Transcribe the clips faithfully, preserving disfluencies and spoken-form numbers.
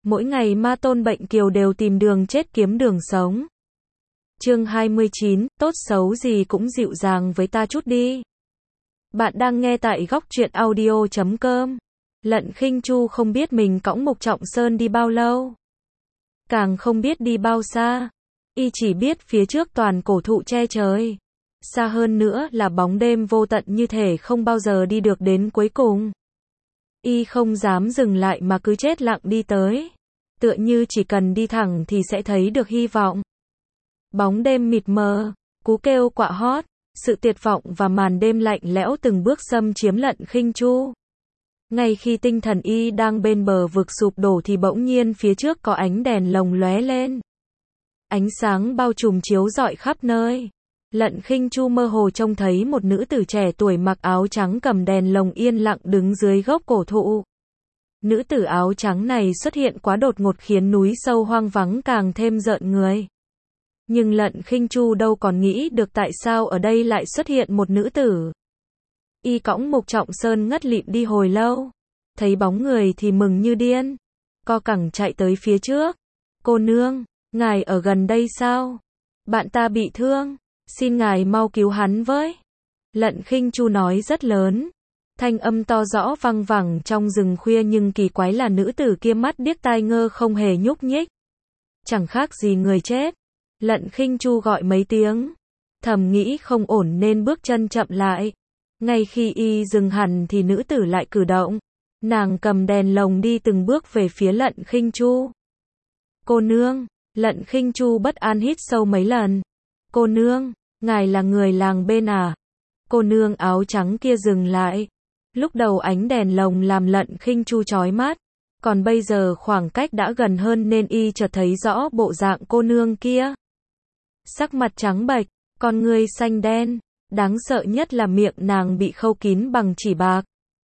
Mỗi ngày ma tôn bệnh kiều đều tìm đường chết kiếm đường sống. Chương hai mươi chín, tốt xấu gì cũng dịu dàng với ta chút đi. Bạn đang nghe tại góc truyện audio chấm com. Lận Khinh Chu không biết mình cõng Mục Trọng Sơn đi bao lâu. Càng không biết đi bao xa. Y chỉ biết phía trước toàn cổ thụ che trời. Xa hơn nữa là bóng đêm vô tận như thể không bao giờ đi được đến cuối cùng. Y không dám dừng lại mà cứ chết lặng đi tới. Tựa như chỉ cần đi thẳng thì sẽ thấy được hy vọng. Bóng đêm mịt mờ, cú kêu quạ hót, sự tuyệt vọng và màn đêm lạnh lẽo từng bước xâm chiếm Lận Khinh Chu. Ngay khi tinh thần y đang bên bờ vực sụp đổ thì bỗng nhiên phía trước có ánh đèn lồng lóe lên. Ánh sáng bao trùm chiếu rọi khắp nơi. Lận Khinh Chu mơ hồ trông thấy một nữ tử trẻ tuổi mặc áo trắng cầm đèn lồng yên lặng đứng dưới gốc cổ thụ. Nữ tử áo trắng này xuất hiện quá đột ngột khiến núi sâu hoang vắng càng thêm rợn người. Nhưng Lận Khinh Chu đâu còn nghĩ được tại sao ở đây lại xuất hiện một nữ tử. Y cõng Mục Trọng Sơn ngất lịm đi hồi lâu. Thấy bóng người thì mừng như điên. Co cẳng chạy tới phía trước. Cô nương, ngài ở gần đây sao? Bạn ta bị thương. Xin ngài mau cứu hắn với. Lận Khinh Chu nói rất lớn. Thanh âm to rõ vang vẳng trong rừng khuya nhưng kỳ quái là nữ tử kia mắt điếc tai ngơ không hề nhúc nhích. Chẳng khác gì người chết. Lận Khinh Chu gọi mấy tiếng. Thầm nghĩ không ổn nên bước chân chậm lại. Ngay khi y dừng hẳn thì nữ tử lại cử động. Nàng cầm đèn lồng đi từng bước về phía Lận Khinh Chu. Cô nương, Lận Khinh Chu bất an hít sâu mấy lần. Cô nương, ngài là người làng bên à? Cô nương áo trắng kia dừng lại. Lúc đầu ánh đèn lồng làm Lận Khinh Chu chói mắt. Còn bây giờ khoảng cách đã gần hơn nên y chợt thấy rõ bộ dạng cô nương kia. Sắc mặt trắng bệch, con ngươi xanh đen. Đáng sợ nhất là miệng nàng bị khâu kín bằng chỉ bạc.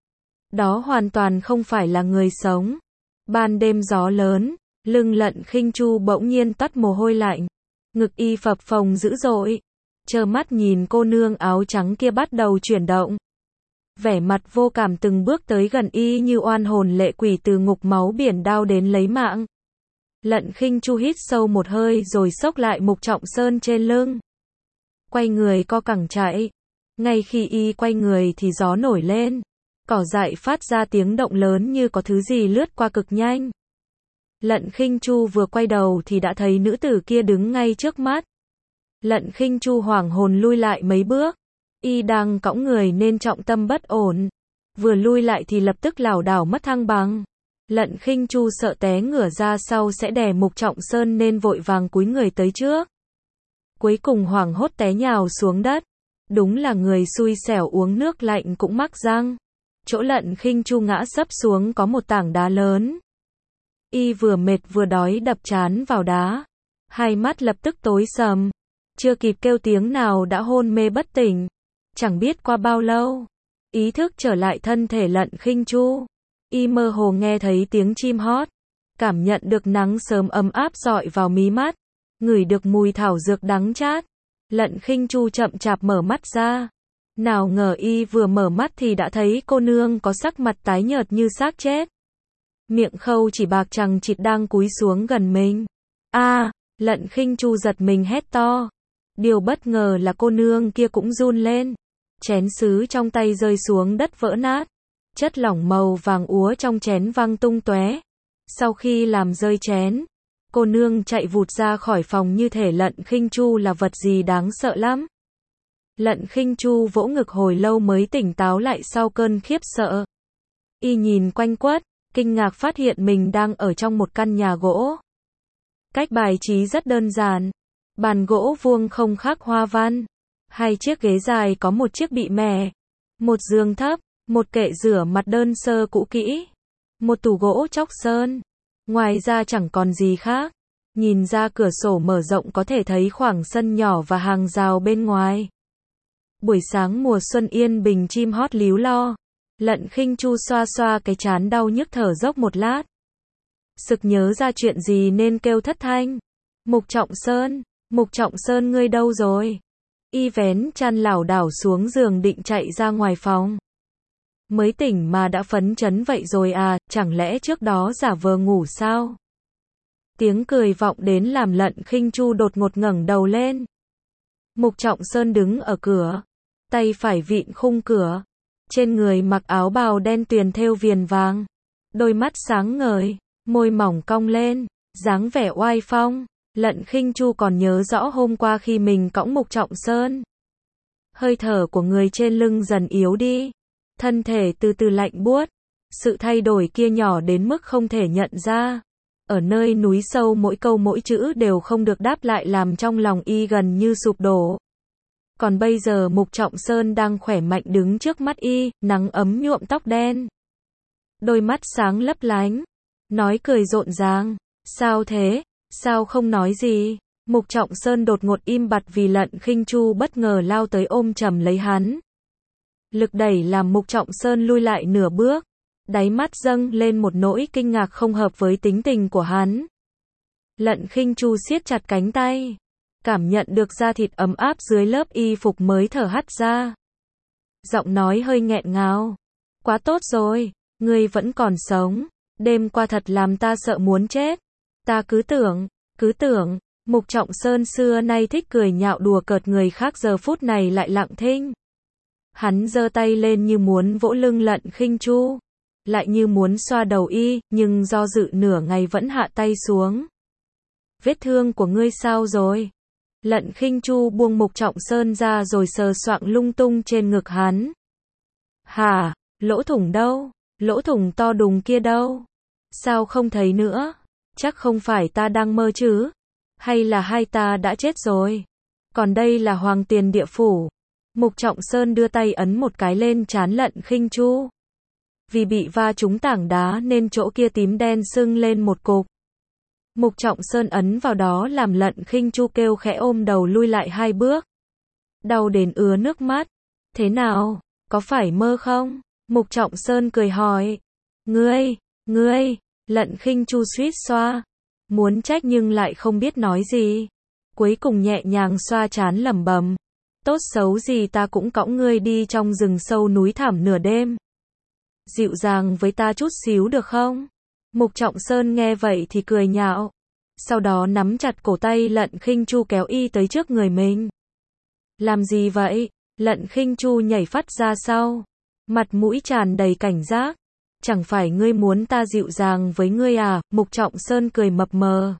Đó hoàn toàn không phải là người sống. Ban đêm gió lớn, lưng Lận Khinh Chu bỗng nhiên toát mồ hôi lạnh. Ngực y phập phồng dữ dội. Trơ mắt nhìn cô nương áo trắng kia bắt đầu chuyển động. Vẻ mặt vô cảm từng bước tới gần y như oan hồn lệ quỷ từ ngục máu biển đao đến lấy mạng. Lận Khinh Chu hít sâu một hơi rồi xốc lại Mục Trọng Sơn trên lưng. Quay người co cẳng chạy. Ngay khi y quay người thì gió nổi lên. Cỏ dại phát ra tiếng động lớn như có thứ gì lướt qua cực nhanh. Lận Khinh Chu vừa quay đầu thì đã thấy nữ tử kia đứng ngay trước mắt. Lận Khinh Chu hoảng hồn lui lại mấy bước. Y đang cõng người nên trọng tâm bất ổn. Vừa lui lại thì lập tức lảo đảo mất thăng bằng. Lận Khinh Chu sợ té ngửa ra sau sẽ đè Mục Trọng Sơn nên vội vàng cúi người tới trước. Cuối cùng hoảng hốt té nhào xuống đất. Đúng là người xui xẻo uống nước lạnh cũng mắc răng. Chỗ Lận Khinh Chu ngã sấp xuống có một tảng đá lớn. Y vừa mệt vừa đói đập trán vào đá. Hai mắt lập tức tối sầm. Chưa kịp kêu tiếng nào đã hôn mê bất tỉnh. Chẳng biết qua bao lâu. Ý thức trở lại thân thể Lận Khinh Chu. Y mơ hồ nghe thấy tiếng chim hót. Cảm nhận được nắng sớm ấm áp rọi vào mí mắt. Ngửi được mùi thảo dược đắng chát. Lận Khinh Chu chậm chạp mở mắt ra. Nào ngờ y vừa mở mắt thì đã thấy cô nương có sắc mặt tái nhợt như xác chết. Miệng khâu chỉ bạc chằng chịt đang cúi xuống gần mình. A, à, Lận Khinh Chu giật mình hét to. Điều bất ngờ là cô nương kia cũng run lên. Chén sứ trong tay rơi xuống đất vỡ nát. Chất lỏng màu vàng úa trong chén văng tung tóe. Sau khi làm rơi chén, cô nương chạy vụt ra khỏi phòng như thể Lận Khinh Chu là vật gì đáng sợ lắm. Lận Khinh Chu vỗ ngực hồi lâu mới tỉnh táo lại sau cơn khiếp sợ. Y nhìn quanh quất, kinh ngạc phát hiện mình đang ở trong một căn nhà gỗ. Cách bài trí rất đơn giản. Bàn gỗ vuông không khắc hoa văn. Hai chiếc ghế dài có một chiếc bị mẻ. Một giường thấp, một kệ rửa mặt đơn sơ cũ kỹ. Một tủ gỗ chóc sơn. Ngoài ra chẳng còn gì khác. Nhìn ra cửa sổ mở rộng có thể thấy khoảng sân nhỏ và hàng rào bên ngoài. Buổi sáng mùa xuân yên bình chim hót líu lo. Lận Khinh Chu xoa xoa cái trán đau nhức thở dốc một lát. Sực nhớ ra chuyện gì nên kêu thất thanh. Mục Trọng Sơn, Mục Trọng Sơn ngươi đâu rồi? Y vén chăn lảo đảo xuống giường định chạy ra ngoài phòng. Mới tỉnh mà đã phấn chấn vậy rồi à, chẳng lẽ trước đó giả vờ ngủ sao? Tiếng cười vọng đến làm Lận Khinh Chu đột ngột ngẩng đầu lên. Mục Trọng Sơn đứng ở cửa, tay phải vịn khung cửa, trên người mặc áo bào đen tuyền thêu viền vàng, đôi mắt sáng ngời, môi mỏng cong lên, dáng vẻ oai phong. Lận Khinh Chu còn nhớ rõ hôm qua khi mình cõng Mục Trọng Sơn, hơi thở của người trên lưng dần yếu đi, thân thể từ từ lạnh buốt, sự thay đổi kia nhỏ đến mức không thể nhận ra. Ở nơi núi sâu mỗi câu mỗi chữ đều không được đáp lại làm trong lòng y gần như sụp đổ. Còn bây giờ Mục Trọng Sơn đang khỏe mạnh đứng trước mắt y, nắng ấm nhuộm tóc đen, đôi mắt sáng lấp lánh, nói cười rộn ràng. Sao thế? Sao không nói gì? Mục Trọng Sơn đột ngột im bặt vì Lận Khinh Chu bất ngờ lao tới ôm chầm lấy hắn. Lực đẩy làm Mục Trọng Sơn lui lại nửa bước, đáy mắt dâng lên một nỗi kinh ngạc không hợp với tính tình của hắn. Lận Khinh Chu siết chặt cánh tay, cảm nhận được da thịt ấm áp dưới lớp y phục mới thở hắt ra. Giọng nói hơi nghẹn ngào. Quá tốt rồi, ngươi vẫn còn sống. Đêm qua thật làm ta sợ muốn chết. Ta cứ tưởng, cứ tưởng, Mục Trọng Sơn xưa nay thích cười nhạo đùa cợt người khác giờ phút này lại lặng thinh. Hắn giơ tay lên như muốn vỗ lưng Lận Khinh Chu, lại như muốn xoa đầu y, nhưng do dự nửa ngày vẫn hạ tay xuống. Vết thương của ngươi sao rồi? Lận Khinh Chu buông Mục Trọng Sơn ra rồi sờ soạng lung tung trên ngực hắn. Hả, lỗ thủng đâu? Lỗ thủng to đùng kia đâu? Sao không thấy nữa? Chắc không phải ta đang mơ chứ? Hay là hai ta đã chết rồi? Còn đây là Hoàng Tiền Địa Phủ. Mục Trọng Sơn đưa tay ấn một cái lên trán Lận Khinh Chu. Vì bị va trúng tảng đá nên chỗ kia tím đen sưng lên một cục. Mục Trọng Sơn ấn vào đó làm Lận Khinh Chu kêu khẽ ôm đầu lui lại hai bước. Đau đến ứa nước mắt. Thế nào? Có phải mơ không? Mục Trọng Sơn cười hỏi. Ngươi, ngươi, Lận Khinh Chu suýt xoa. Muốn trách nhưng lại không biết nói gì. Cuối cùng nhẹ nhàng xoa trán lẩm bẩm. Tốt xấu gì ta cũng cõng ngươi đi trong rừng sâu núi thẳm nửa đêm. Dịu dàng với ta chút xíu được không? Mục Trọng Sơn nghe vậy thì cười nhạo. Sau đó nắm chặt cổ tay Lận Khinh Chu kéo y tới trước người mình. Làm gì vậy? Lận Khinh Chu nhảy phắt ra sau, mặt mũi tràn đầy cảnh giác. Chẳng phải ngươi muốn ta dịu dàng với ngươi à? Mục Trọng Sơn cười mập mờ.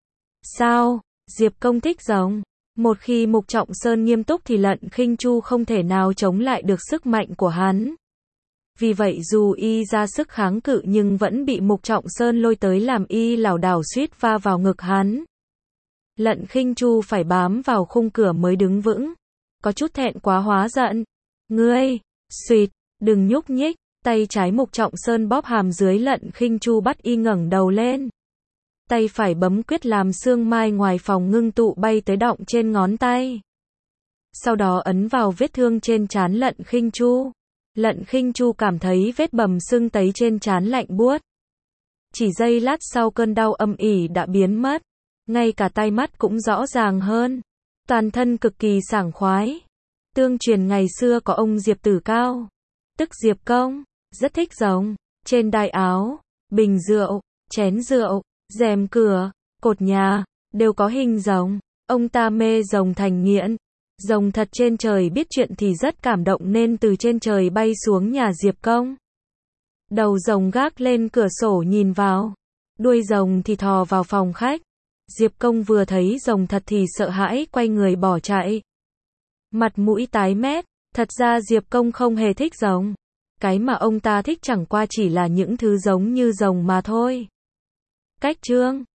Sao? Diệp Công thích rồng. Một khi Mục Trọng Sơn nghiêm túc thì Lận Khinh Chu không thể nào chống lại được sức mạnh của hắn. Vì vậy dù y ra sức kháng cự nhưng vẫn bị Mục Trọng Sơn lôi tới làm y lảo đảo suýt va vào ngực hắn. Lận Khinh Chu phải bám vào khung cửa mới đứng vững. Có chút thẹn quá hóa giận. Ngươi, suýt, đừng nhúc nhích. Tay trái Mục Trọng Sơn bóp hàm dưới Lận Khinh Chu bắt y ngẩng đầu lên. Tay phải bấm quyết làm xương mai ngoài phòng ngưng tụ bay tới đọng trên ngón tay. Sau đó ấn vào vết thương trên trán Lận Khinh Chu. Lận Khinh Chu cảm thấy vết bầm sưng tấy trên trán lạnh buốt. Chỉ giây lát sau cơn đau âm ỉ đã biến mất. Ngay cả tai mắt cũng rõ ràng hơn. Toàn thân cực kỳ sảng khoái. Tương truyền ngày xưa có ông Diệp Tử Cao, tức Diệp Công, rất thích rồng. Trên đai áo, bình rượu, chén rượu, rèm cửa, cột nhà, đều có hình rồng. Ông ta mê rồng thành nghiện. Rồng thật trên trời biết chuyện thì rất cảm động nên từ trên trời bay xuống nhà Diệp Công. Đầu rồng gác lên cửa sổ nhìn vào. Đuôi rồng thì thò vào phòng khách. Diệp Công vừa thấy rồng thật thì sợ hãi quay người bỏ chạy. Mặt mũi tái mét. Thật ra Diệp Công không hề thích rồng. Cái mà ông ta thích chẳng qua chỉ là những thứ giống như rồng mà thôi. Cách chương